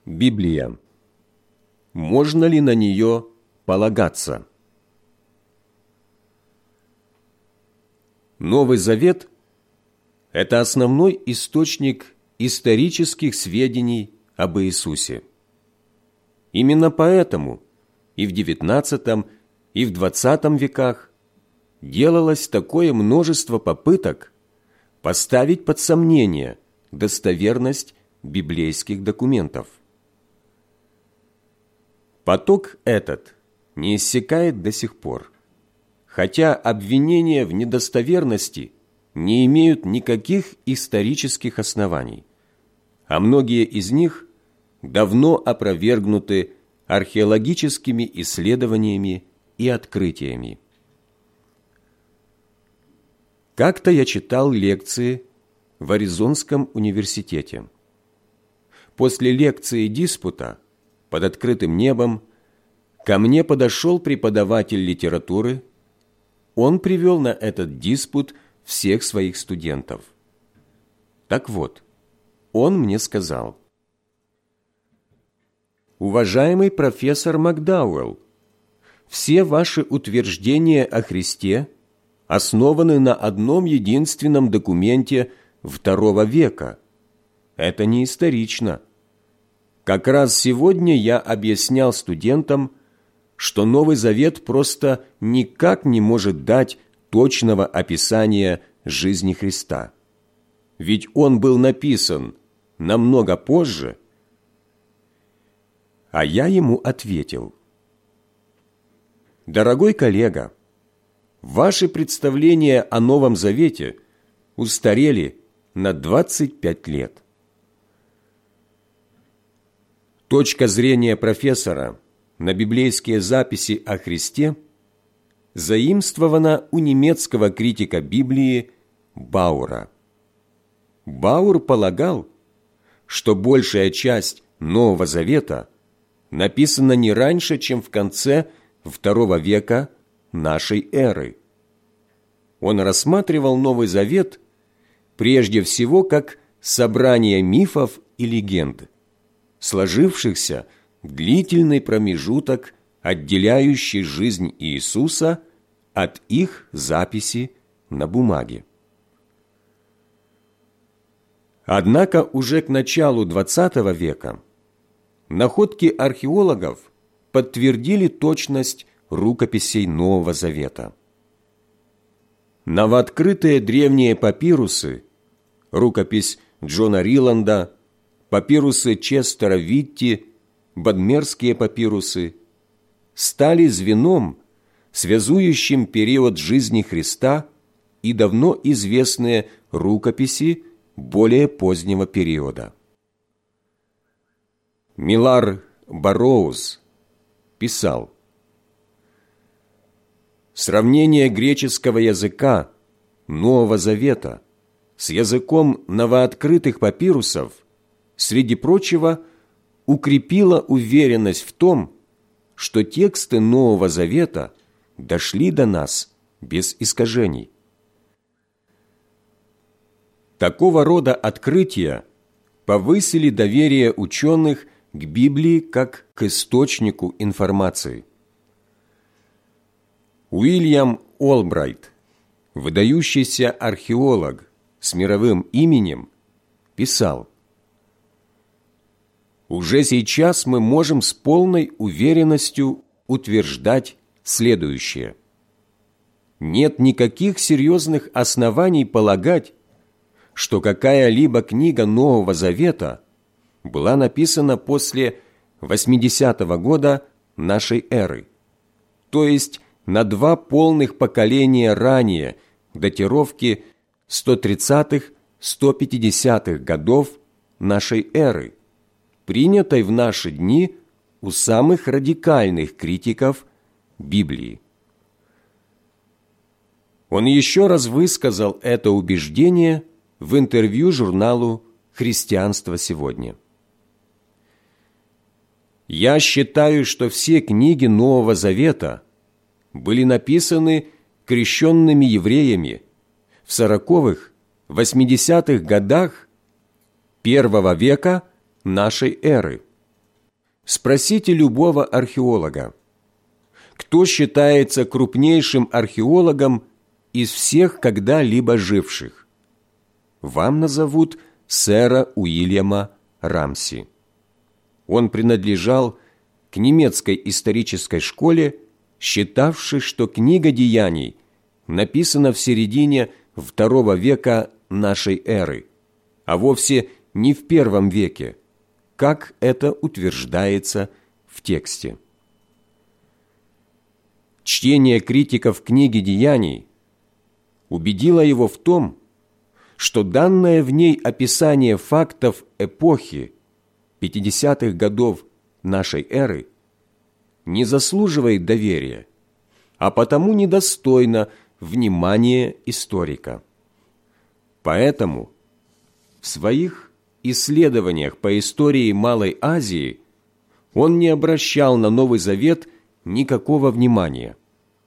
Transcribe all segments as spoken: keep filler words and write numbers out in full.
Библия. Можно ли на нее полагаться? Новый Завет – это основной источник исторических сведений об Иисусе. Именно поэтому и в девятнадцатом, и в двадцатом веках делалось такое множество попыток поставить под сомнение достоверность библейских документов. Поток этот не иссякает до сих пор, хотя обвинения в недостоверности не имеют никаких исторических оснований, а многие из них давно опровергнуты археологическими исследованиями и открытиями. Как-то я читал лекции в Аризонском университете. После лекции диспута под открытым небом ко мне подошел преподаватель литературы. Он привел на этот диспут всех своих студентов. Так вот, он мне сказал: «Уважаемый профессор Макдауэлл, все ваши утверждения о Христе основаны на одном единственном документе второго века. Это не исторично. Как раз сегодня я объяснял студентам, что Новый Завет просто никак не может дать точного описания жизни Христа. Ведь он был написан намного позже». А я ему ответил: «Дорогой коллега, ваши представления о Новом Завете устарели на двадцать пять лет». Точка зрения профессора на библейские записи о Христе заимствована у немецкого критика Библии Баура. Баур полагал, что большая часть Нового Завета написана не раньше, чем в конце второго века нашей эры. Он рассматривал Новый Завет прежде всего как собрание мифов и легенд, сложившихся в длительный промежуток, отделяющий жизнь Иисуса от их записи на бумаге. Однако уже к началу двадцатого века находки археологов подтвердили точность рукописей Нового Завета. Новооткрытые древние папирусы, рукопись Джона Риланда, папирусы Честера Витти, бодмерские папирусы, стали звеном, связующим период жизни Христа и давно известные рукописи более позднего периода. Милар Барроуз писал: «Сравнение греческого языка Нового Завета с языком новооткрытых папирусов, среди прочего, укрепило уверенность в том, что тексты Нового Завета дошли до нас без искажений». Такого рода открытия повысили доверие ученых к Библии как к источнику информации. Уильям Олбрайт, выдающийся археолог с мировым именем, писал: «Уже сейчас мы можем с полной уверенностью утверждать следующее. Нет никаких серьезных оснований полагать, что какая-либо книга Нового Завета была написана после восьмидесятого года нашей эры, то есть на два полных поколения ранее датировки сто тридцатых — сто пятидесятых годов нашей эры, принятой в наши дни у самых радикальных критиков Библии». Он еще раз высказал это убеждение в интервью журналу «Христианство сегодня». «Я считаю, что все книги Нового Завета были написаны крещенными евреями в сороковых, восьмидесятых годах первого века нашей эры, Спросите любого археолога, кто считается крупнейшим археологом из всех когда-либо живших. Вам назовут сэра Уильяма Рамси. Он принадлежал к немецкой исторической школе, считавшей, что книга Деяний написана в середине второго века нашей эры, а вовсе не в первом веке, как это утверждается в тексте. Чтение критиков книги Деяний убедило его в том, что данное в ней описание фактов эпохи пятидесятых годов нашей эры не заслуживает доверия, а потому недостойно внимания историка. Поэтому в своих исследованиях по истории Малой Азии он не обращал на Новый Завет никакого внимания.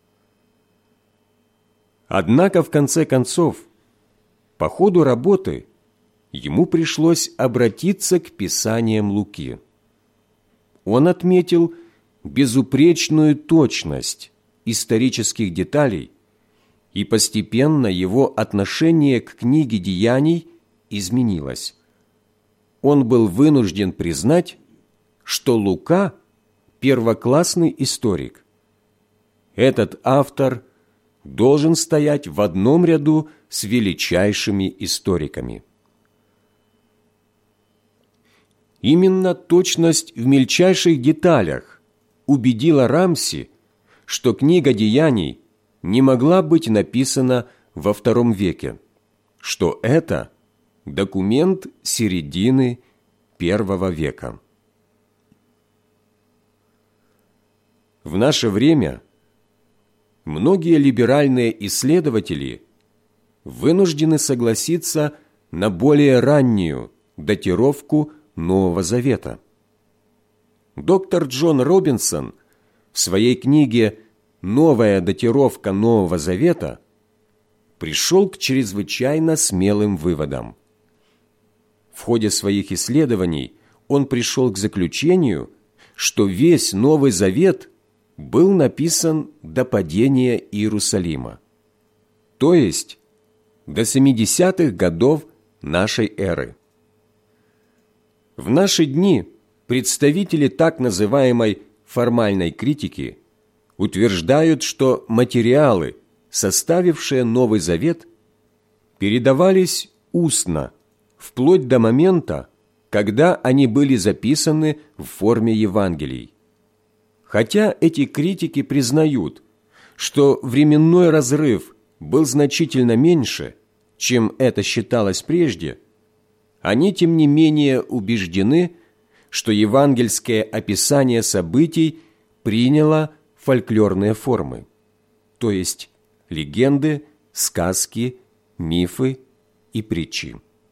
Однако, в конце концов, по ходу работы ему пришлось обратиться к Писаниям Луки. Он отметил безупречную точность исторических деталей, и постепенно его отношение к книге Деяний изменилось. Он был вынужден признать, что Лука – первоклассный историк. Этот автор должен стоять в одном ряду с величайшими историками. Именно точность в мельчайших деталях убедила Рамси, что книга Деяний не могла быть написана во втором веке, что это документ середины первого века. В наше время многие либеральные исследователи вынуждены согласиться на более раннюю датировку Нового Завета. Доктор Джон Робинсон в своей книге «Новая датировка Нового Завета» пришел к чрезвычайно смелым выводам. В ходе своих исследований он пришел к заключению, что весь Новый Завет был написан до падения Иерусалима, то есть до семидесятых годов нашей эры. В наши дни представители так называемой формальной критики утверждают, что материалы, составившие Новый Завет, передавались устно, вплоть до момента, когда они были записаны в форме Евангелий. Хотя эти критики признают, что временной разрыв был значительно меньше, чем это считалось прежде, они, тем не менее, убеждены, что евангельское описание событий приняло фольклорные формы, то есть легенды, сказки, мифы и притчи.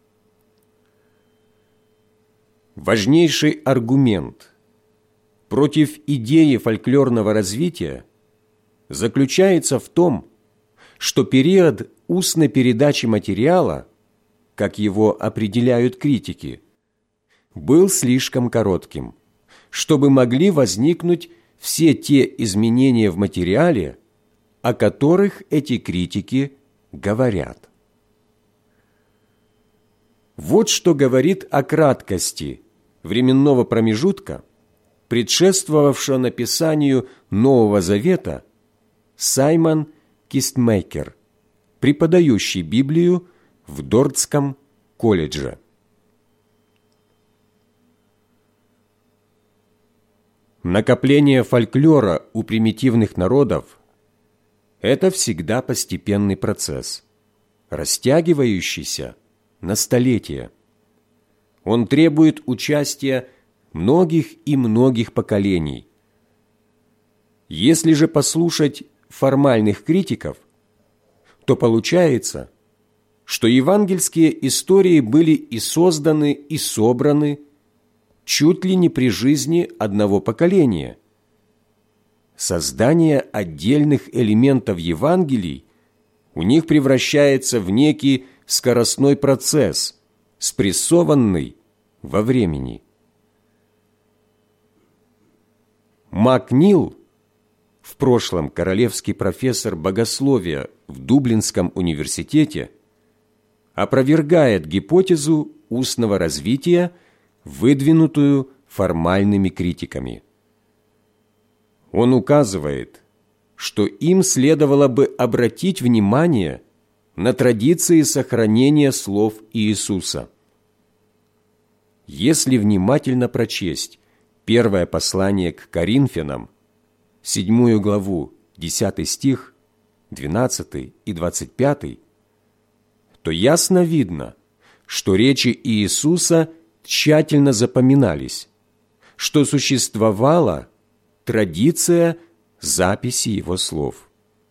Важнейший аргумент против идеи фольклорного развития заключается в том, что период устной передачи материала, как его определяют критики, был слишком коротким, чтобы могли возникнуть все те изменения в материале, о которых эти критики говорят. Вот что говорит о краткости временного промежутка, предшествовавшего написанию Нового Завета, Саймон Кистмейкер, преподающий Библию в Дортском колледже. Накопление фольклора у примитивных народов – это всегда постепенный процесс, растягивающийся на столетия. Он требует участия многих и многих поколений. Если же послушать формальных критиков, то получается, что евангельские истории были и созданы, и собраны чуть ли не при жизни одного поколения. Создание отдельных элементов Евангелий у них превращается в некий скоростной процесс, спрессованный во времени. Макнил, в прошлом королевский профессор богословия в Дублинском университете, опровергает гипотезу устного развития, выдвинутую формальными критиками. Он указывает, что им следовало бы обратить внимание на традиции сохранения слов Иисуса. Если внимательно прочесть первое послание к Коринфянам, седьмую главу, десятый стих, двенадцатый и двадцать пятый, то ясно видно, что речи Иисуса тщательно запоминались, что существовала традиция записи Его слов.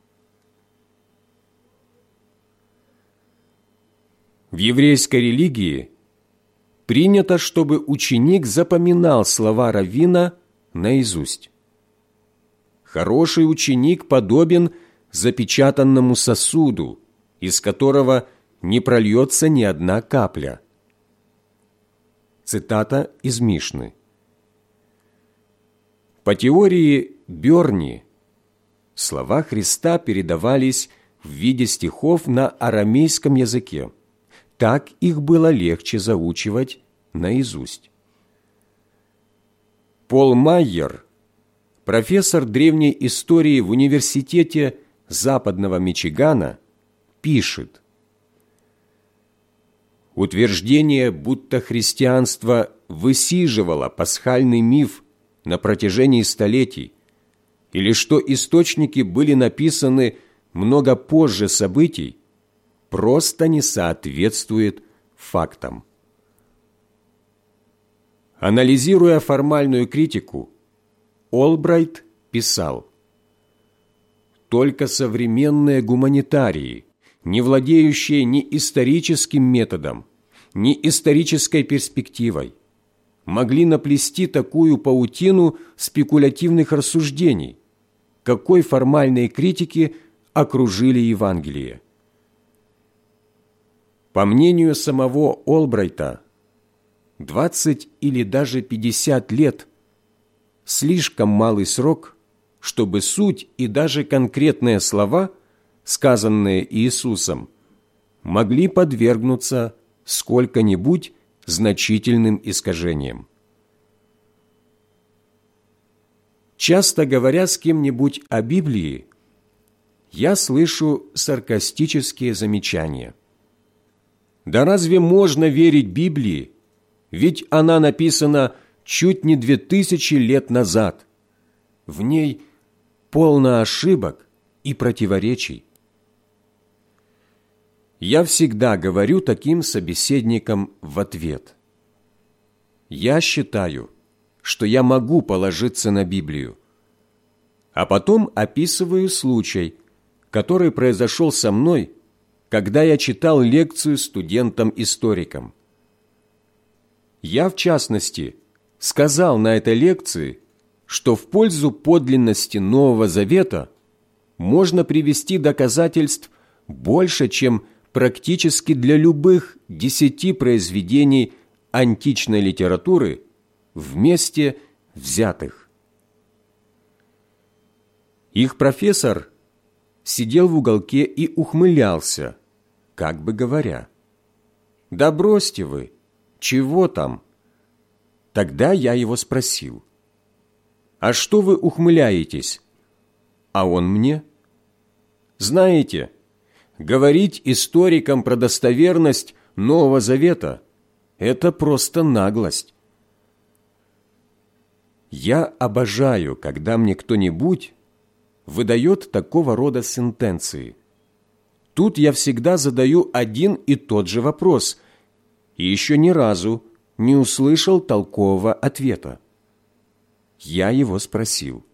В еврейской религии принято, чтобы ученик запоминал слова раввина наизусть. Хороший ученик подобен запечатанному сосуду, из которого не прольется ни одна капля. Цитата из Мишны. По теории Бёрни, слова Христа передавались в виде стихов на арамейском языке. Так их было легче заучивать наизусть. Пол Майер, профессор древней истории в Университете Западного Мичигана, пишет: утверждение, будто христианство высиживало пасхальный миф на протяжении столетий, или что источники были написаны много позже событий, просто не соответствует фактам. Анализируя формальную критику, Олбрайт писал: «Только современные гуманитарии, не владеющие ни историческим методом, ни исторической перспективой, могли наплести такую паутину спекулятивных рассуждений, какой формальные критики окружили Евангелие». По мнению самого Олбрайта, двадцать или даже пятьдесят лет – слишком малый срок, чтобы суть и даже конкретные слова, сказанные Иисусом, могли подвергнуться сколько-нибудь значительным искажениям. Часто говоря с кем-нибудь о Библии, я слышу саркастические замечания. Да разве можно верить Библии? Ведь она написана чуть не две тысячи лет назад. В ней полно ошибок и противоречий. Я всегда говорю таким собеседникам в ответ: я считаю, что я могу положиться на Библию, а потом описываю случай, который произошел со мной, когда я читал лекцию студентам-историкам. Я, в частности, сказал на этой лекции, что в пользу подлинности Нового Завета можно привести доказательств больше, чем практически для любых десяти произведений античной литературы вместе взятых. Их профессор сидел в уголке и ухмылялся, как бы говоря: «Да бросьте вы, чего там?» Тогда я его спросил: «А что вы ухмыляетесь?» А он мне: «Знаете, говорить историкам про достоверность Нового Завета – это просто наглость». Я обожаю, когда мне кто-нибудь выдает такого рода сентенции. Тут я всегда задаю один и тот же вопрос, и еще ни разу не услышал толкового ответа. Я его спросил: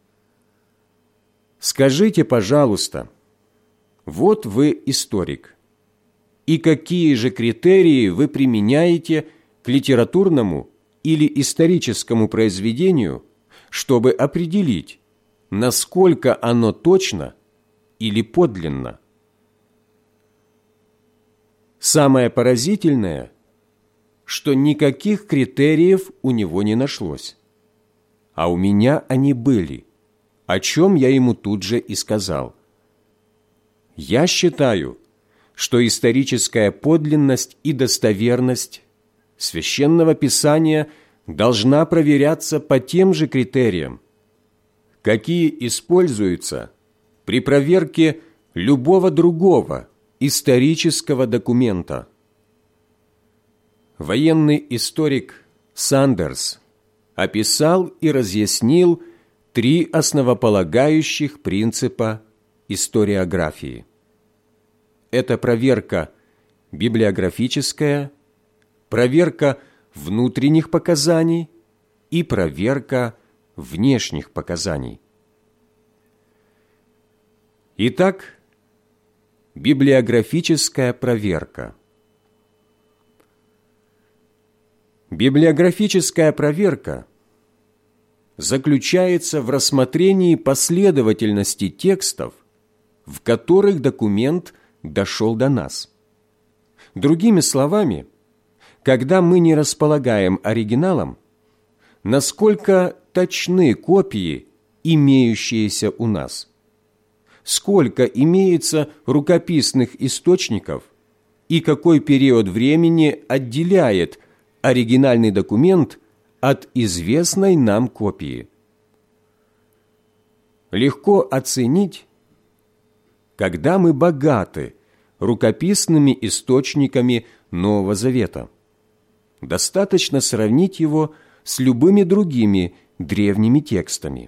«Скажите, пожалуйста, вот вы историк, и какие же критерии вы применяете к литературному или историческому произведению, чтобы определить, насколько оно точно или подлинно?» Самое поразительное, что никаких критериев у него не нашлось. а у меня они были, о чем я ему тут же и сказал. Я считаю, что историческая подлинность и достоверность Священного Писания должна проверяться по тем же критериям, какие используются при проверке любого другого исторического документа. Военный историк Сандерс описал и разъяснил три основополагающих принципа историографии. Это проверка библиографическая, проверка внутренних показаний и проверка внешних показаний. Итак, библиографическая проверка. Библиографическая проверка заключается в рассмотрении последовательности текстов, в которых документ дошел до нас. Другими словами, когда мы не располагаем оригиналом, насколько точны копии, имеющиеся у нас, сколько имеется рукописных источников и какой период времени отделяет оригинальный документ от известной нам копии. Легко оценить, когда мы богаты рукописными источниками Нового Завета. Достаточно сравнить его с любыми другими древними текстами.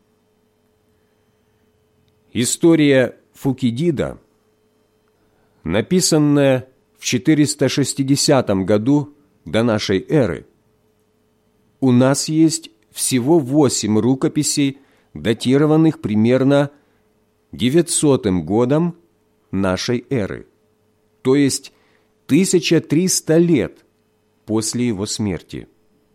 История Фукидида, написанная в четыреста шестидесятом году до нашей эры, у нас есть всего восемь рукописей, датированных примерно девятисотым годом нашей эры, то есть тысяча триста лет после его смерти.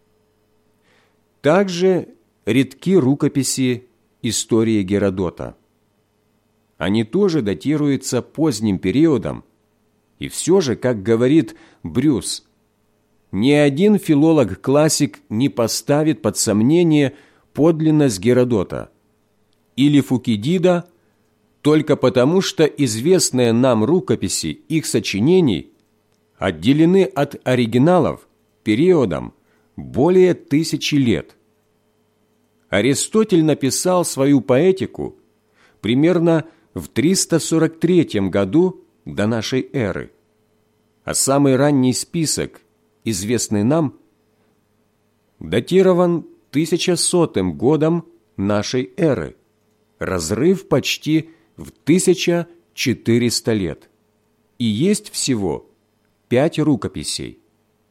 Также редки рукописи истории Геродота. Они тоже датируются поздним периодом, и все же, как говорит Брюс, ни один филолог-классик не поставит под сомнение подлинность Геродота или Фукидида только потому, что известные нам рукописи их сочинений отделены от оригиналов периодом более тысячи лет. Аристотель написал свою поэтику примерно в триста сорок третьем году до нашей эры, а самый ранний список, известный нам, датирован тысяча сотым годом нашей эры, разрыв почти в тысяча четыреста лет, и есть всего пять рукописей.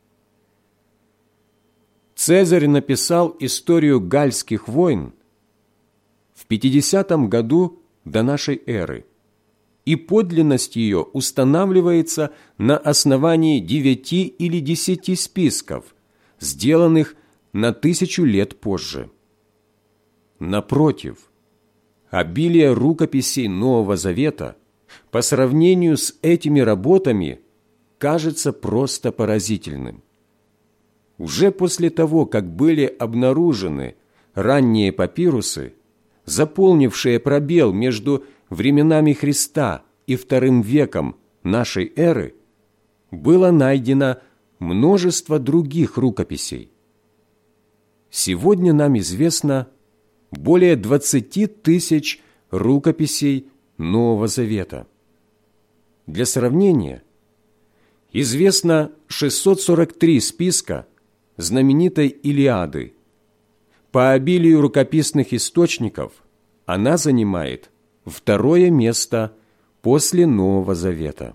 Цезарь написал историю гальских войн в пятидесятом году до нашей эры, и подлинность ее устанавливается на основании девяти или десяти списков, сделанных на тысячу лет позже. Напротив, обилие рукописей Нового Завета по сравнению с этими работами кажется просто поразительным. Уже после того, как были обнаружены ранние папирусы, заполнившие пробел между временами Христа и вторым веком нашей эры, было найдено множество других рукописей. Сегодня нам известно более двадцати тысяч рукописей Нового Завета. Для сравнения, известно шестьсот сорок три списка знаменитой Илиады. По обилию рукописных источников она занимает второе место после Нового Завета.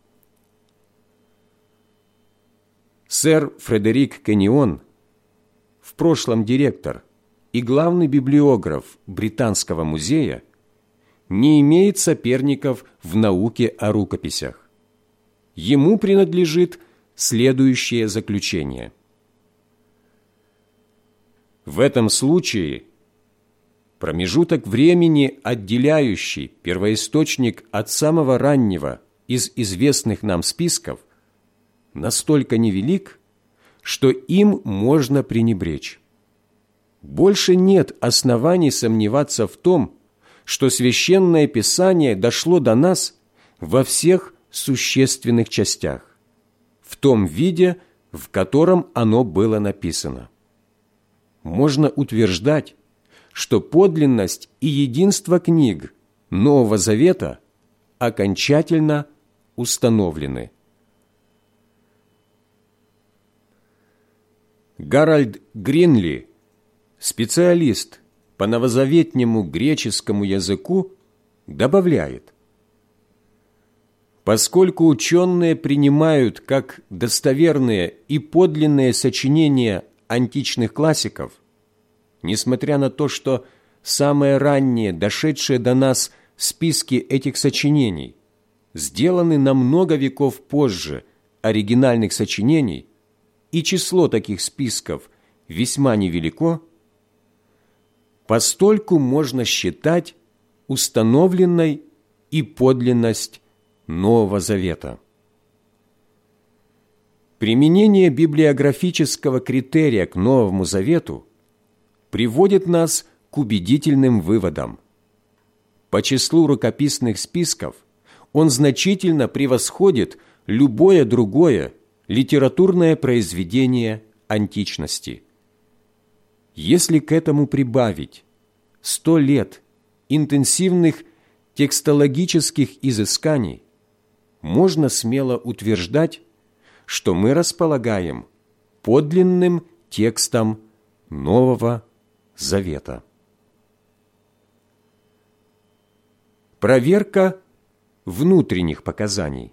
Сэр Фредерик Кеннион, в прошлом директор и главный библиограф Британского музея, не имеет соперников в науке о рукописях. Ему принадлежит следующее заключение. В этом случае промежуток времени, отделяющий первоисточник от самого раннего из известных нам списков, настолько невелик, что им можно пренебречь. больше нет оснований сомневаться в том, что Священное Писание дошло до нас во всех существенных частях, в том виде, в котором оно было написано. Можно утверждать, что подлинность и единство книг Нового Завета окончательно установлены. Гарольд Гринли, специалист по новозаветнему греческому языку, добавляет: поскольку ученые принимают как достоверные и подлинные сочинения античных классиков, несмотря на то, что самые ранние, дошедшие до нас списки этих сочинений сделаны на много веков позже оригинальных сочинений, и число таких списков весьма невелико, постольку можно считать установленной и подлинность Нового Завета. Применение библиографического критерия к Новому Завету приводит нас к убедительным выводам. По числу рукописных списков он значительно превосходит любое другое литературное произведение античности. Если к этому прибавить сто лет интенсивных текстологических изысканий, можно смело утверждать, что мы располагаем подлинным текстом Нового Завета. Проверка внутренних показаний.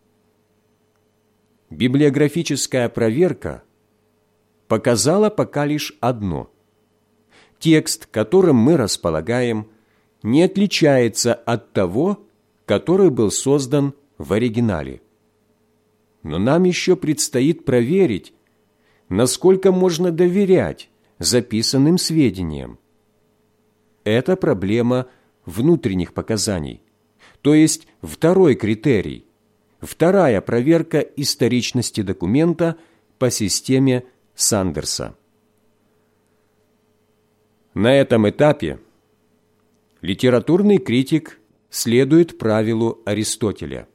Библиографическая проверка показала пока лишь одно: текст, которым мы располагаем, не отличается от того, который был создан в оригинале. Но нам еще предстоит проверить, насколько можно доверять записанным сведениям. Это проблема внутренних показаний, то есть второй критерий, вторая проверка историчности документа по системе Сандерса. На этом этапе литературный критик следует правилу Аристотеля.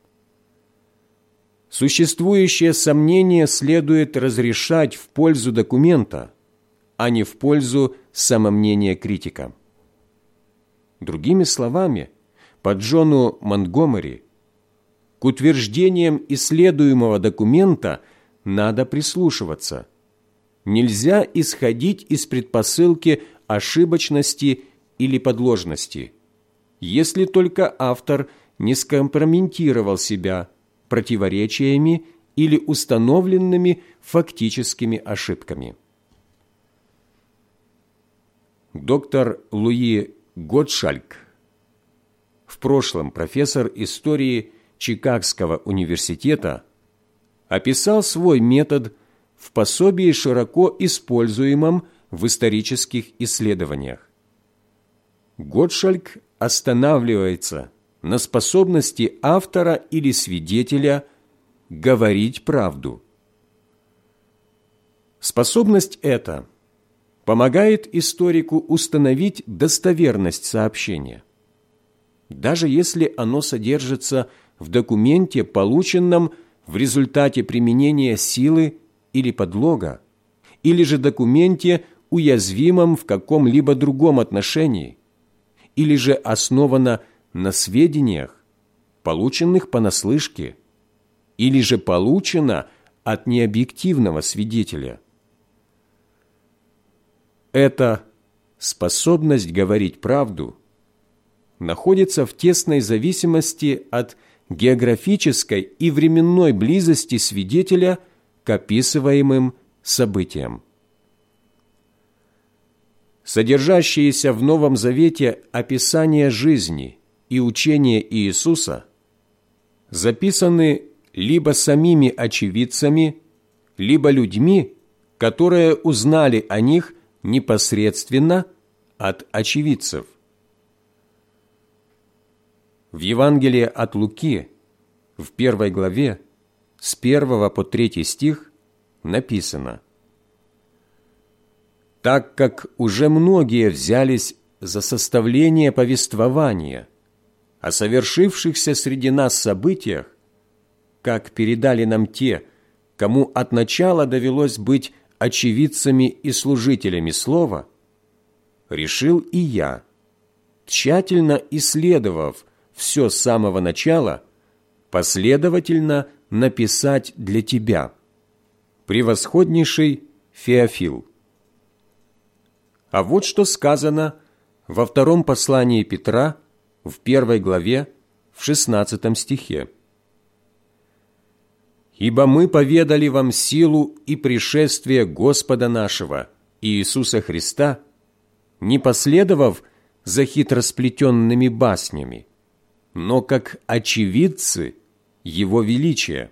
Существующие сомнения следует разрешать в пользу документа, а не в пользу самомнения критика. Другими словами, по Джону Монтгомери, к утверждениям исследуемого документа надо прислушиваться. Нельзя исходить из предпосылки ошибочности или подложности, если только автор не скомпрометировал себя противоречиями или установленными фактическими ошибками. Доктор Луи Готшальк, в прошлом профессор истории Чикагского университета, описал свой метод в пособии, широко используемом в исторических исследованиях. Готшальк останавливается на способности автора или свидетеля говорить правду. Способность эта помогает историку установить достоверность сообщения, даже если оно содержится в документе, полученном в результате применения силы или подлога, или же документе, уязвимом в каком-либо другом отношении, или же основано на сведениях, полученных понаслышке, или же получено от необъективного свидетеля. Эта способность говорить правду находится в тесной зависимости от географической и временной близости свидетеля к описываемым событиям. Содержащиеся в Новом Завете описания жизни и учения Иисуса записаны либо самими очевидцами, либо людьми, которые узнали о них непосредственно от очевидцев. В Евангелии от Луки, в первой главе, с первого по третий стих, написано: так как уже многие взялись за составление повествования о совершившихся среди нас событиях, как передали нам те, кому от начала довелось быть очевидцами и служителями слова, решил и я, тщательно исследовав все с самого начала, последовательно написать для тебя, превосходнейший Феофил. А вот что сказано во втором послании Петра, в первой главе, в шестнадцатом стихе. «Ибо мы поведали вам силу и пришествие Господа нашего, Иисуса Христа, не последовав за хитросплетенными баснями, но как очевидцы Его величия».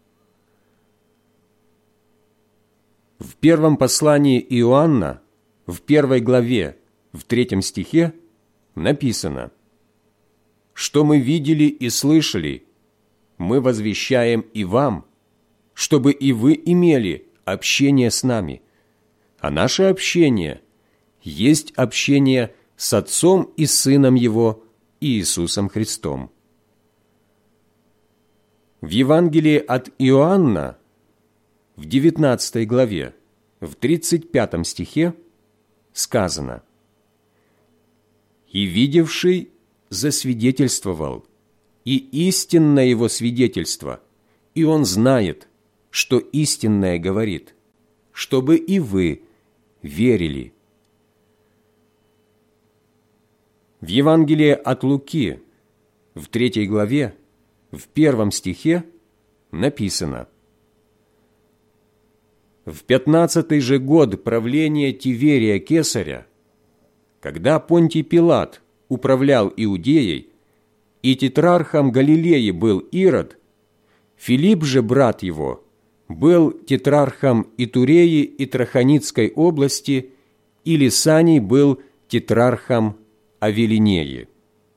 В первом послании Иоанна, в первой главе, в третьем стихе, написано: «Что мы видели и слышали, мы возвещаем и вам, чтобы и вы имели общение с нами. А наше общение есть общение с Отцом и Сыном Его, Иисусом Христом». В Евангелии от Иоанна, в девятнадцатой главе, в тридцать пятом стихе сказано: «И видевший засвидетельствовал, и истинное его свидетельство, и он знает, что истинное говорит, чтобы и вы верили». В Евангелии от Луки, в третьей главе, в первом стихе написано: «В пятнадцатый же год правления Тиверия Кесаря, когда Понтий Пилат управлял Иудеей, и тетрархом Галилеи был Ирод, Филипп же, брат его, был тетрархом Итуреи и Трахоницкой области, и Лисаний был тетрархом Авелинеи».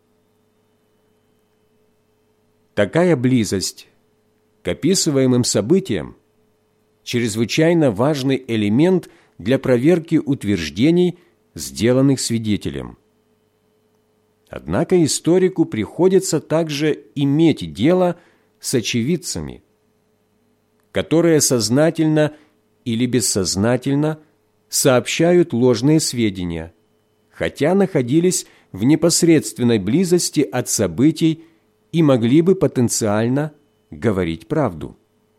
Такая близость к описываемым событиям чрезвычайно важный элемент для проверки утверждений, сделанных свидетелем. Однако историку приходится также иметь дело с очевидцами, которые сознательно или бессознательно сообщают ложные сведения, хотя находились в непосредственной близости от событий и могли бы потенциально говорить правду.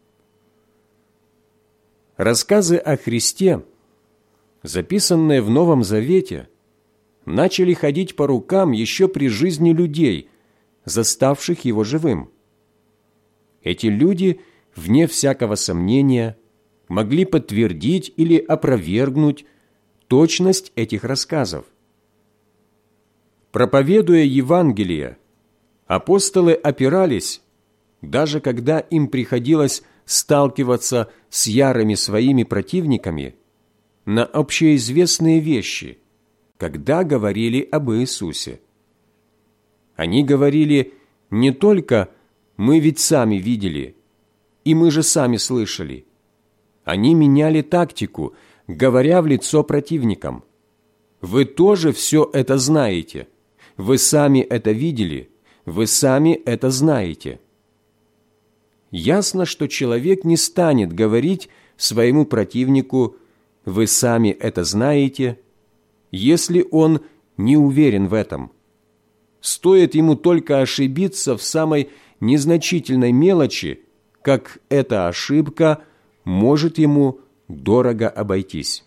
Рассказы о Христе, записанные в Новом Завете, начали ходить по рукам еще при жизни людей, заставших его живым. Эти люди, вне всякого сомнения, могли подтвердить или опровергнуть точность этих рассказов. Проповедуя Евангелие, апостолы опирались, даже когда им приходилось сталкиваться с ярыми своими противниками, на общеизвестные вещи, когда говорили об Иисусе. Они говорили не только «мы ведь сами видели» и «мы же сами слышали». Они меняли тактику, говоря в лицо противникам: «Вы тоже все это знаете, вы сами это видели, вы сами это знаете». Ясно, что человек не станет говорить своему противнику «вы сами это знаете», если он не уверен в этом. Стоит ему только ошибиться в самой незначительной мелочи, как эта ошибка может ему дорого обойтись.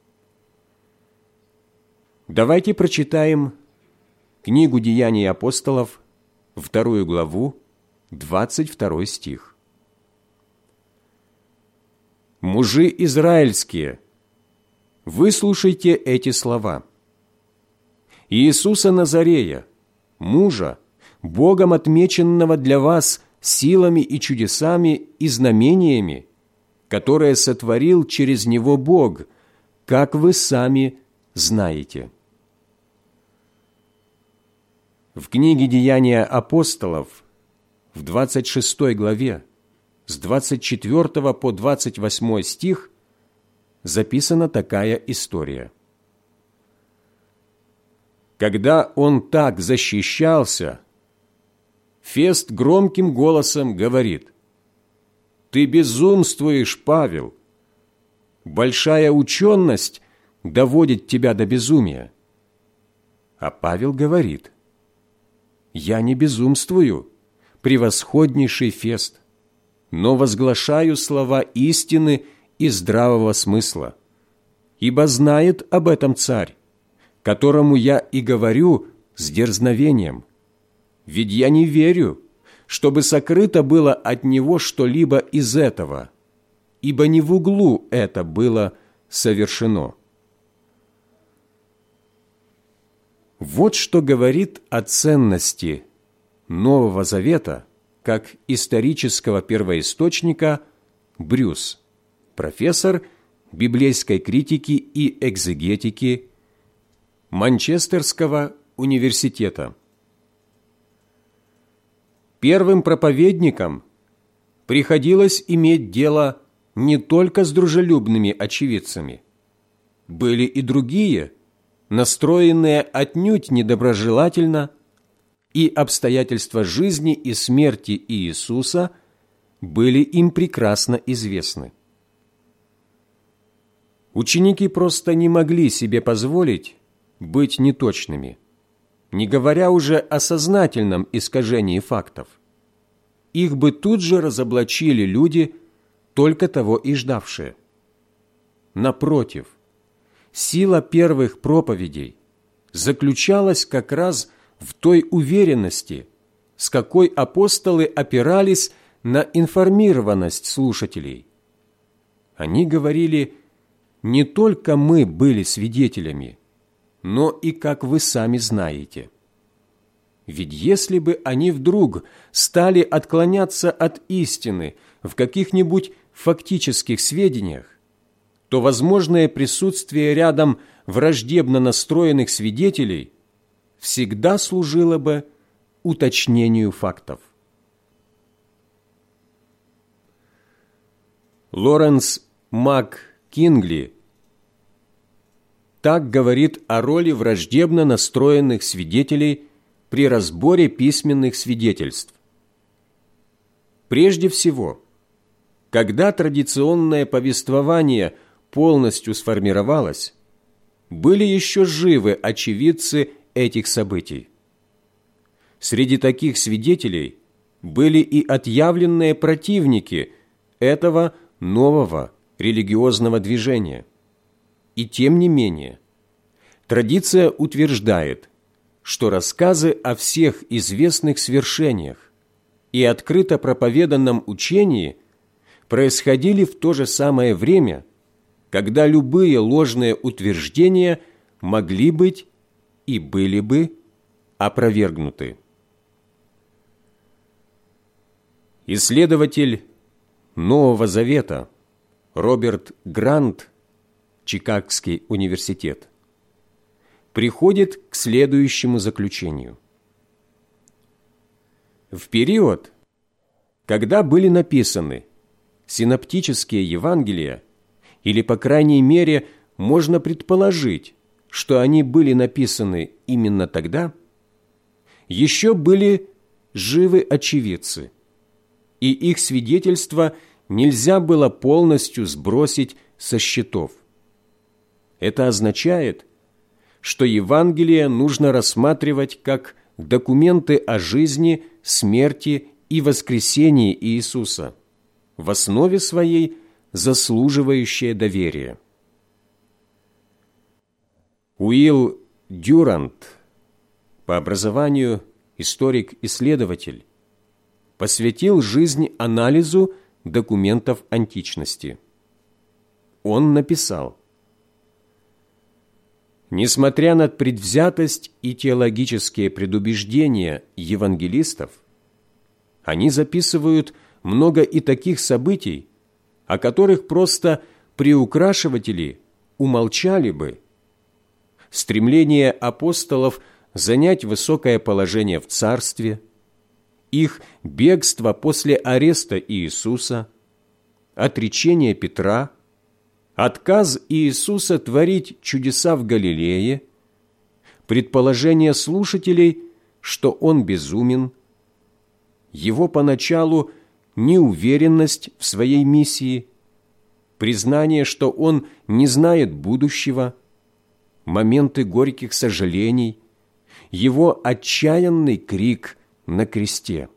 Давайте прочитаем книгу «Деяний апостолов», вторую главу, двадцать второй стих. «Мужи израильские, выслушайте эти слова. Иисуса Назарея, мужа, Богом отмеченного для вас силами и чудесами и знамениями, которые сотворил через Него Бог, как вы сами знаете». В книге «Деяния апостолов» в двадцать шестой главе с двадцать четвёртого по двадцать восьмой стих записана такая история. Когда он так защищался, Фест громким голосом говорит: «Ты безумствуешь, Павел! Большая ученость доводит тебя до безумия». А Павел говорит: «Я не безумствую, превосходнейший Фест, но возглашаю слова истины и здравого смысла, ибо знает об этом царь, которому я и говорю с дерзновением. Ведь я не верю, чтобы сокрыто было от него что-либо из этого, ибо не в углу это было совершено». Вот что говорит о ценности Нового Завета как исторического первоисточника Брюс, профессор библейской критики и экзегетики Манчестерского университета. Первым проповедникам приходилось иметь дело не только с дружелюбными очевидцами. Были и другие, настроенные отнюдь недоброжелательно, и обстоятельства жизни и смерти Иисуса были им прекрасно известны. Ученики просто не могли себе позволить быть неточными, не говоря уже о сознательном искажении фактов. Их бы тут же разоблачили люди, только того и ждавшие. Напротив, сила первых проповедей заключалась как раз в той уверенности, с какой апостолы опирались на информированность слушателей. Они говорили: «Не только мы были свидетелями, но и как вы сами знаете». Ведь если бы они вдруг стали отклоняться от истины в каких-нибудь фактических сведениях, то возможное присутствие рядом враждебно настроенных свидетелей всегда служило бы уточнению фактов. Лоренс МакКингли так говорит о роли враждебно настроенных свидетелей при разборе письменных свидетельств. Прежде всего, когда традиционное повествование полностью сформировалось, были еще живы очевидцы этих событий. Среди таких свидетелей были и отъявленные противники этого нового религиозного движения. И тем не менее, традиция утверждает, что рассказы о всех известных свершениях и открыто проповеданном учении происходили в то же самое время, когда любые ложные утверждения могли быть и были бы опровергнуты. Исследователь Нового Завета Роберт Грант, Чикагский университет, приходит к следующему заключению. В период, когда были написаны синоптические Евангелия, или, по крайней мере, можно предположить, что они были написаны именно тогда, еще были живы очевидцы, и их свидетельства нельзя было полностью сбросить со счетов. Это означает, что Евангелие нужно рассматривать как документы о жизни, смерти и воскресении Иисуса, в основе своей заслуживающее доверия. Уилл Дюрант, по образованию историк-исследователь, посвятил жизнь анализу документов античности. Он написал: «Несмотря на предвзятость и теологические предубеждения евангелистов, они записывают много и таких событий, о которых просто приукрашиватели умолчали бы. Стремление апостолов занять высокое положение в царстве, их бегство после ареста Иисуса, отречение Петра, отказ Иисуса творить чудеса в Галилее, предположение слушателей, что Он безумен, Его поначалу неуверенность в своей миссии, признание, что Он не знает будущего, моменты горьких сожалений, Его отчаянный крик на кресте.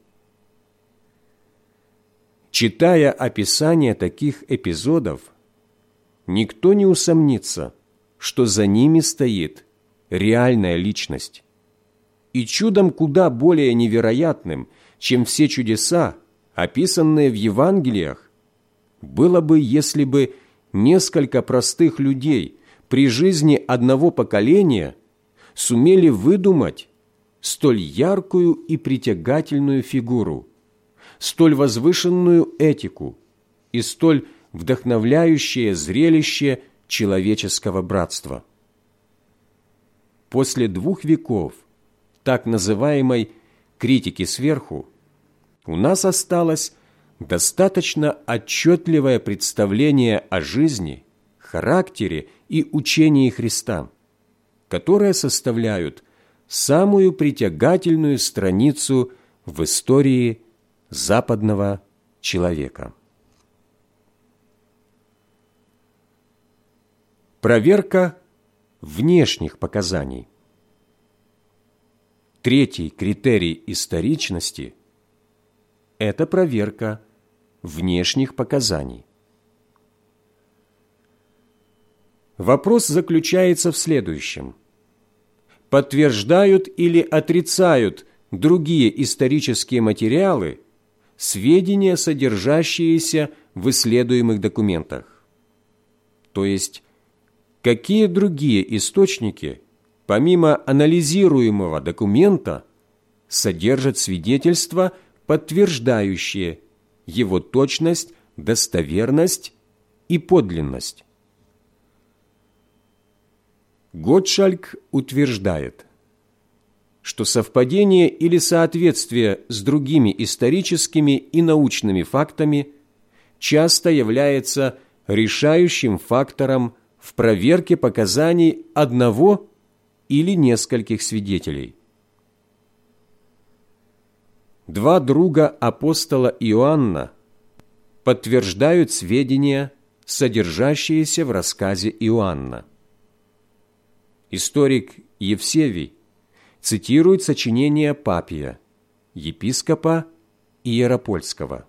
Читая описание таких эпизодов, никто не усомнится, что за ними стоит реальная личность. И чудом куда более невероятным, чем все чудеса, описанные в Евангелиях, было бы, если бы несколько простых людей при жизни одного поколения сумели выдумать столь яркую и притягательную фигуру, столь возвышенную этику и столь вдохновляющее зрелище человеческого братства. После двух веков так называемой критики сверху у нас осталось достаточно отчетливое представление о жизни, характере и учении Христа, которые составляют самую притягательную страницу в истории западного человека. Проверка внешних показаний. Третий критерий историчности – это проверка внешних показаний. Вопрос заключается в следующем. Подтверждают или отрицают другие исторические материалы сведения, содержащиеся в исследуемых документах? То есть, какие другие источники, помимо анализируемого документа, содержат свидетельства, подтверждающие его точность, достоверность и подлинность? Готшальк утверждает, что совпадение или соответствие с другими историческими и научными фактами часто является решающим фактором в проверке показаний одного или нескольких свидетелей. Два друга апостола Иоанна подтверждают сведения, содержащиеся в рассказе Иоанна. Историк Евсевий цитирует сочинение Папия, епископа Иеропольского.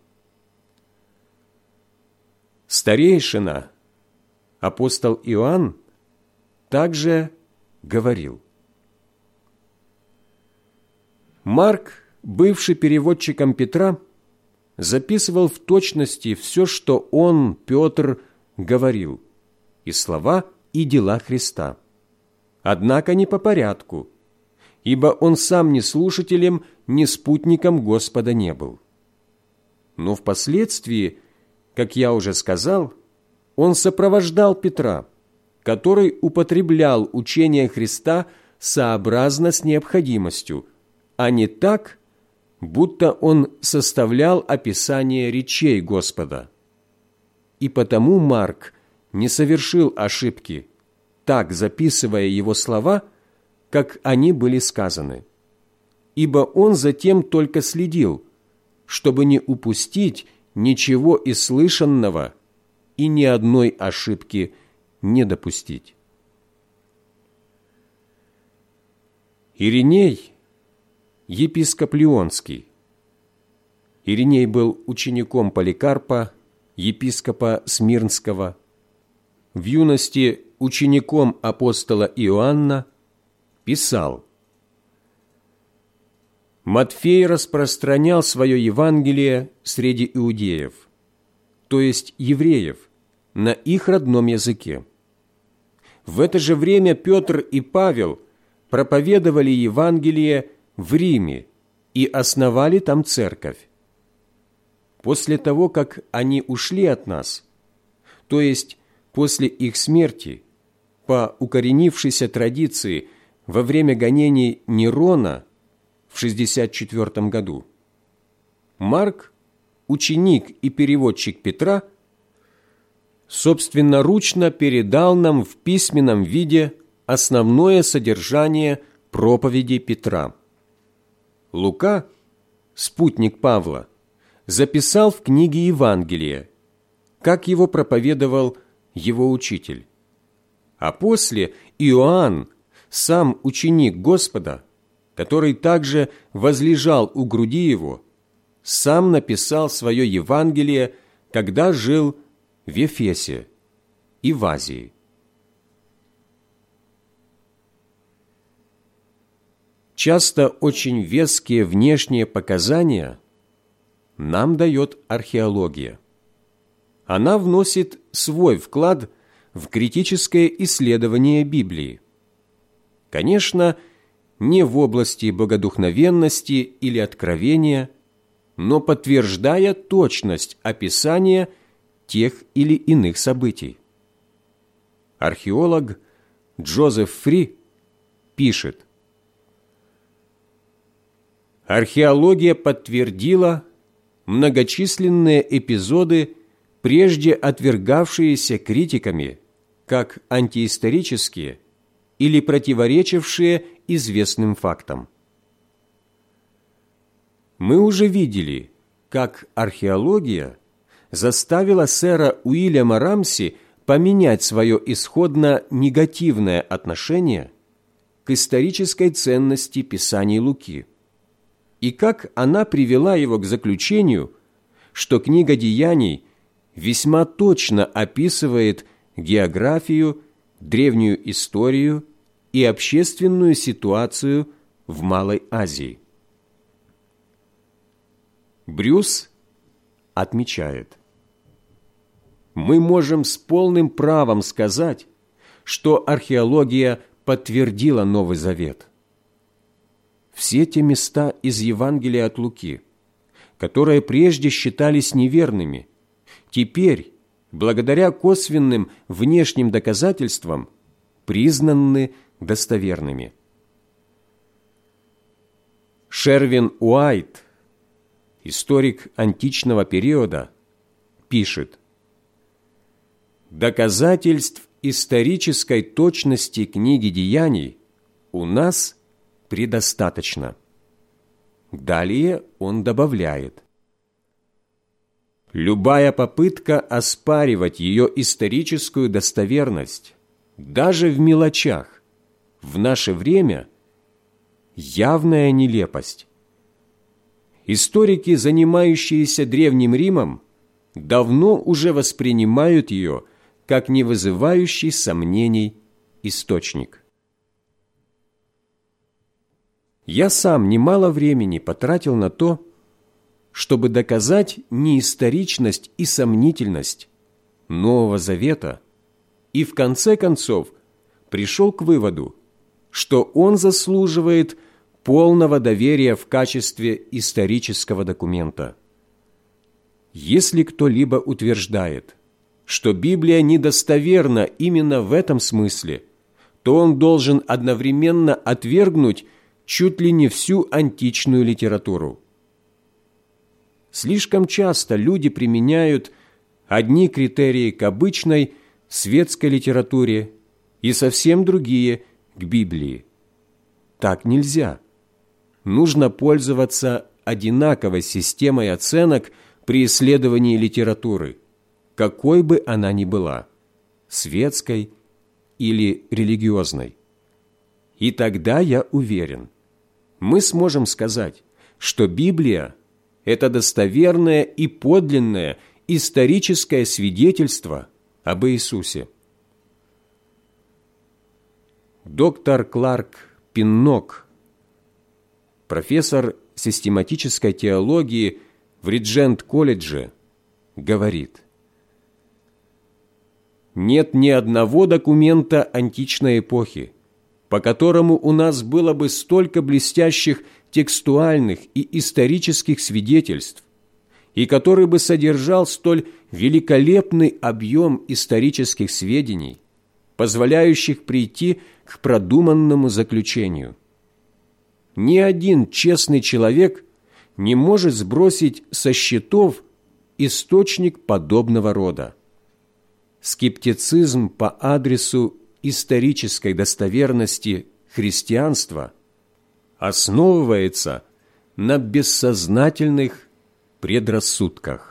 Старейшина, апостол Иоанн, также говорил: Марк, бывший переводчиком Петра, записывал в точности все, что он, Петр, говорил, и слова, и дела Христа. Однако не по порядку, ибо он сам ни слушателем, ни спутником Господа не был. Но впоследствии, как я уже сказал, он сопровождал Петра, который употреблял учение Христа сообразно с необходимостью, а не так, будто он составлял описание речей Господа. И потому Марк не совершил ошибки, так записывая его слова, как они были сказаны, ибо он затем только следил, чтобы не упустить ничего из слышанного и ни одной ошибки не допустить. Ириней, епископ Лионский. Ириней был учеником Поликарпа, епископа Смирнского, в юности учеником апостола Иоанна, писал: «Матфей распространял свое Евангелие среди иудеев, то есть евреев, на их родном языке. В это же время Петр и Павел проповедовали Евангелие в Риме и основали там церковь. После того, как они ушли от нас, то есть после их смерти, по укоренившейся традиции во время гонений Нерона в шестьдесят четвёртом году, Марк, ученик и переводчик Петра, собственноручно передал нам в письменном виде основное содержание проповеди Петра. Лука, спутник Павла, записал в книге Евангелия, как его проповедовал его учитель. А после Иоанн, сам ученик Господа, который также возлежал у груди его, сам написал свое Евангелие, когда жил в Ефесе и в Азии. Часто очень веские внешние показания нам дает археология. Она вносит свой вклад в критическое исследование Библии. Конечно, не в области богодухновенности или откровения, но подтверждая точность описания тех или иных событий. Археолог Джозеф Фри пишет: «Археология подтвердила многочисленные эпизоды, прежде отвергавшиеся критиками как антиисторические или противоречившие известным фактам. Мы уже видели, как археология заставила сэра Уильяма Рамси поменять свое исходно негативное отношение к исторической ценности Писаний Луки, и как она привела его к заключению, что книга Деяний весьма точно описывает географию, древнюю историю и общественную ситуацию в Малой Азии. Брюс отмечает: мы можем с полным правом сказать, что археология подтвердила Новый Завет. Все те места из Евангелия от Луки, которые прежде считались неверными, теперь, благодаря косвенным внешним доказательствам, признаны достоверными. Шервин Уайт, историк античного периода, пишет: «Доказательств исторической точности книги Деяний у нас предостаточно». Далее он добавляет: «Любая попытка оспаривать ее историческую достоверность, даже в мелочах, в наше время – явная нелепость. Историки, занимающиеся Древним Римом, давно уже воспринимают ее как не вызывающий сомнений источник». Я сам немало времени потратил на то, чтобы доказать неисторичность и сомнительность Нового Завета, и в конце концов пришел к выводу, что он заслуживает полного доверия в качестве исторического документа. Если кто-либо утверждает, что Библия недостоверна именно в этом смысле, то он должен одновременно отвергнуть чуть ли не всю античную литературу. Слишком часто люди применяют одни критерии к обычной светской литературе и совсем другие к Библии. Так нельзя. Нужно пользоваться одинаковой системой оценок при исследовании литературы, какой бы она ни была, светской или религиозной. И тогда, я уверен, мы сможем сказать, что Библия – это достоверное и подлинное историческое свидетельство об Иисусе. Доктор Кларк Пиннок, профессор систематической теологии в Риджент-колледже, говорит: «Нет ни одного документа античной эпохи, по которому у нас было бы столько блестящих текстуальных и исторических свидетельств, и который бы содержал столь великолепный объем исторических сведений, позволяющих прийти к продуманному заключению. Ни один честный человек не может сбросить со счетов источник подобного рода. скептицизм по адресу исторической достоверности христианства основывается на бессознательных предрассудках.